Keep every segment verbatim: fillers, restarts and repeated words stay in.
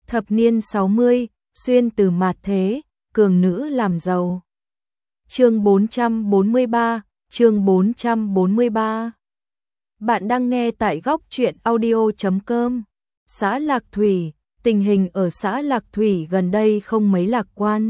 Thập niên sáu mươi, xuyên từ mạt thế, cường nữ làm giàu. Chương bốn trăm bốn mươi ba, chương bốn trăm bốn mươi ba. Bạn đang nghe tại góc truyện audio chấm com. Xã Lạc Thủy, tình hình ở xã Lạc Thủy gần đây không mấy lạc quan.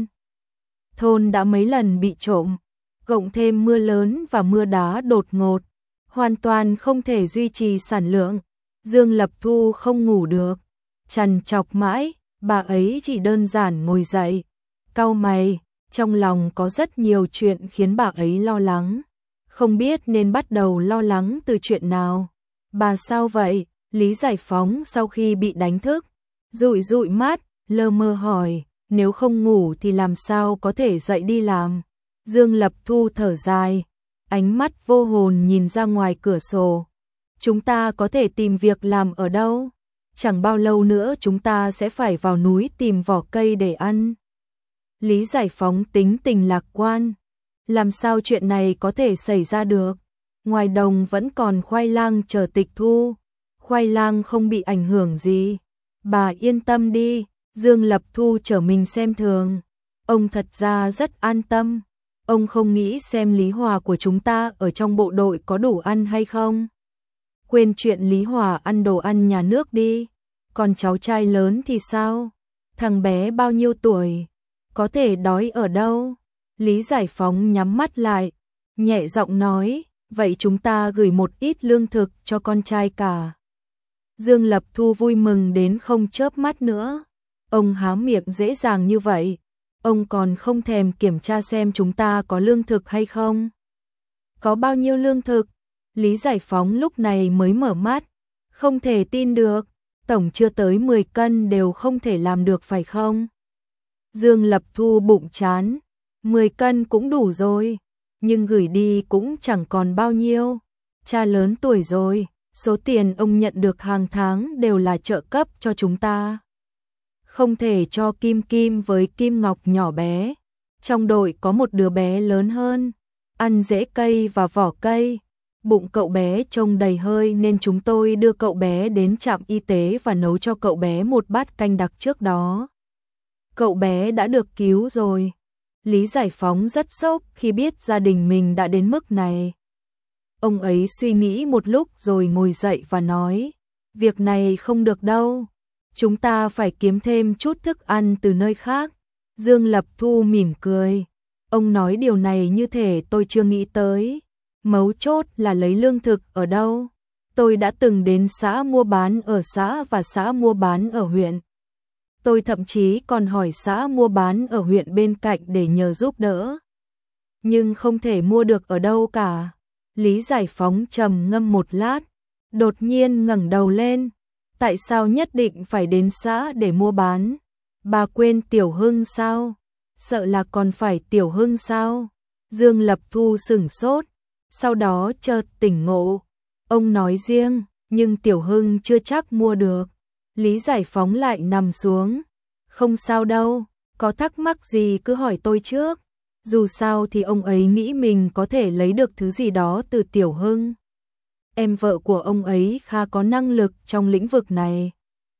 Thôn đã mấy lần bị trộm, cộng thêm mưa lớn và mưa đá đột ngột, hoàn toàn không thể duy trì sản lượng. Dương Lập Thu không ngủ được, trằn trọc mãi, bà ấy chỉ đơn giản ngồi dậy, cau mày, trong lòng có rất nhiều chuyện khiến bà ấy lo lắng, không biết nên bắt đầu lo lắng từ chuyện nào. Bà sao vậy? Lý Giải Phóng sau khi bị đánh thức, dụi dụi mắt, lơ mơ hỏi, nếu không ngủ thì làm sao có thể dậy đi làm? Dương Lập Thu thở dài, ánh mắt vô hồn nhìn ra ngoài cửa sổ. Chúng ta có thể tìm việc làm ở đâu? Chẳng bao lâu nữa chúng ta sẽ phải vào núi tìm vỏ cây để ăn. Lý Giải Phóng tính tình lạc quan. Làm sao chuyện này có thể xảy ra được? Ngoài đồng vẫn còn khoai lang chờ tịch thu. Khoai lang không bị ảnh hưởng gì. Bà yên tâm đi, Dương Lập Thu trở mình xem thường. Ông thật ra rất an tâm. Ông không nghĩ xem Lý Hòa của chúng ta ở trong bộ đội có đủ ăn hay không. Quên chuyện Lý Hòa ăn đồ ăn nhà nước đi. Còn cháu trai lớn thì sao? Thằng bé bao nhiêu tuổi? Có thể đói ở đâu? Lý Giải Phóng nhắm mắt lại, nhẹ giọng nói, vậy chúng ta gửi một ít lương thực cho con trai cả. Dương Lập Thu vui mừng đến không chớp mắt nữa. Ông há miệng dễ dàng như vậy, ông còn không thèm kiểm tra xem chúng ta có lương thực hay không. Có bao nhiêu lương thực? Lý Giải Phóng lúc này mới mở mắt, không thể tin được, tổng chưa tới mười cân đều không thể làm được phải không? Dương Lập Thu bụng chán, mười cân cũng đủ rồi, nhưng gửi đi cũng chẳng còn bao nhiêu. Cha lớn tuổi rồi, số tiền ông nhận được hàng tháng đều là trợ cấp cho chúng ta. Không thể cho Kim Kim với Kim Ngọc nhỏ bé. Trong đội có một đứa bé lớn hơn, ăn rễ cây và vỏ cây. Bụng cậu bé trông đầy hơi nên chúng tôi đưa cậu bé đến trạm y tế và nấu cho cậu bé một bát canh đặc trước đó. Cậu bé đã được cứu rồi. Lý Giải Phóng rất sốc khi biết gia đình mình đã đến mức này. Ông ấy suy nghĩ một lúc rồi ngồi dậy và nói, việc này không được đâu. Chúng ta phải kiếm thêm chút thức ăn từ nơi khác. Dương Lập Thu mỉm cười. Ông nói điều này như thể tôi chưa nghĩ tới. Mấu chốt là lấy lương thực ở đâu? Tôi đã từng đến xã mua bán ở xã và xã mua bán ở huyện. Tôi thậm chí còn hỏi xã mua bán ở huyện bên cạnh để nhờ giúp đỡ. Nhưng không thể mua được ở đâu cả. Lý Giải Phóng trầm ngâm một lát, đột nhiên ngẩng đầu lên. Tại sao nhất định phải đến xã để mua bán? Bà quên Tiểu Hưng sao? Sợ là còn phải Tiểu Hưng sao? Dương Lập Thu sửng sốt, sau đó chợt tỉnh ngộ. Ông nói riêng, nhưng Tiểu Hưng chưa chắc mua được. Lý Giải Phóng lại nằm xuống. Không sao đâu, có thắc mắc gì cứ hỏi tôi trước. Dù sao thì ông ấy nghĩ mình có thể lấy được thứ gì đó từ Tiểu Hưng. Em vợ của ông ấy khá có năng lực trong lĩnh vực này.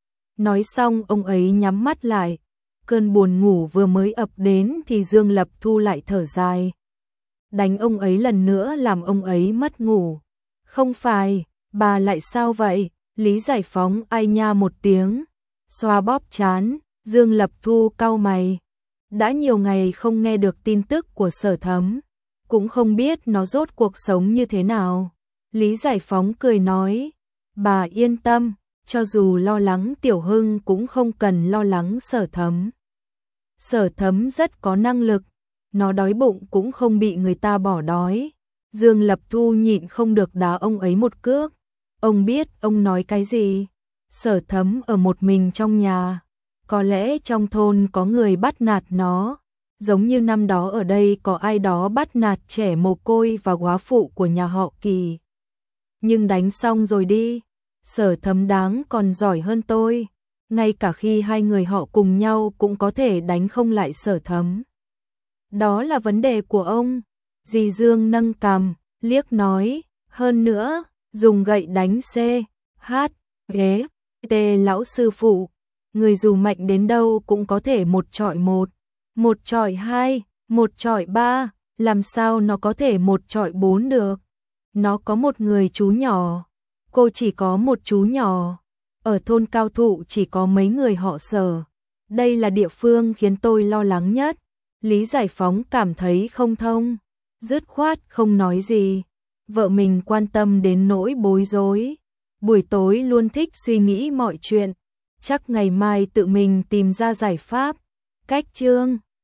Nói xong ông ấy nhắm mắt lại. Cơn buồn ngủ vừa mới ập đến thì Dương Lập Thu lại thở dài. Đánh ông ấy lần nữa làm ông ấy mất ngủ. Không phải, bà lại sao vậy? Lý Giải Phóng ai nha một tiếng, xoa bóp trán. Dương Lập Thu cau mày. Đã nhiều ngày không nghe được tin tức của Sở Thấm, cũng không biết nó rốt cuộc sống như thế nào. Lý Giải Phóng cười nói, bà yên tâm, cho dù lo lắng Tiểu Hưng cũng không cần lo lắng Sở Thấm. Sở Thấm rất có năng lực, nó đói bụng cũng không bị người ta bỏ đói. Dương Lập Thu nhịn không được đá ông ấy một cước. Ông biết ông nói cái gì? Sở Thấm ở một mình trong nhà. Có lẽ trong thôn có người bắt nạt nó, giống như năm đó ở đây có ai đó bắt nạt trẻ mồ côi và góa phụ của nhà họ Kỳ. Nhưng đánh xong rồi đi, Sở Thấm đáng còn giỏi hơn tôi, ngay cả khi hai người họ cùng nhau cũng có thể đánh không lại Sở Thấm. Đó là vấn đề của ông. Dì Dương nâng cằm, liếc nói, hơn nữa, dùng gậy đánh C, H, G, T lão sư phụ. người dù mạnh đến đâu cũng có thể một chọi một, một chọi hai, một chọi ba, làm sao nó có thể một chọi bốn được. Nó có một người chú nhỏ, cô chỉ có một chú nhỏ, ở thôn Cao Thụ chỉ có mấy người họ Sở. Đây là địa phương khiến tôi lo lắng nhất. Lý Giải Phóng cảm thấy không thông, dứt khoát không nói gì. Vợ mình quan tâm đến nỗi bối rối. Buổi tối luôn thích suy nghĩ mọi chuyện, chắc ngày mai tự mình tìm ra giải pháp. Cách chương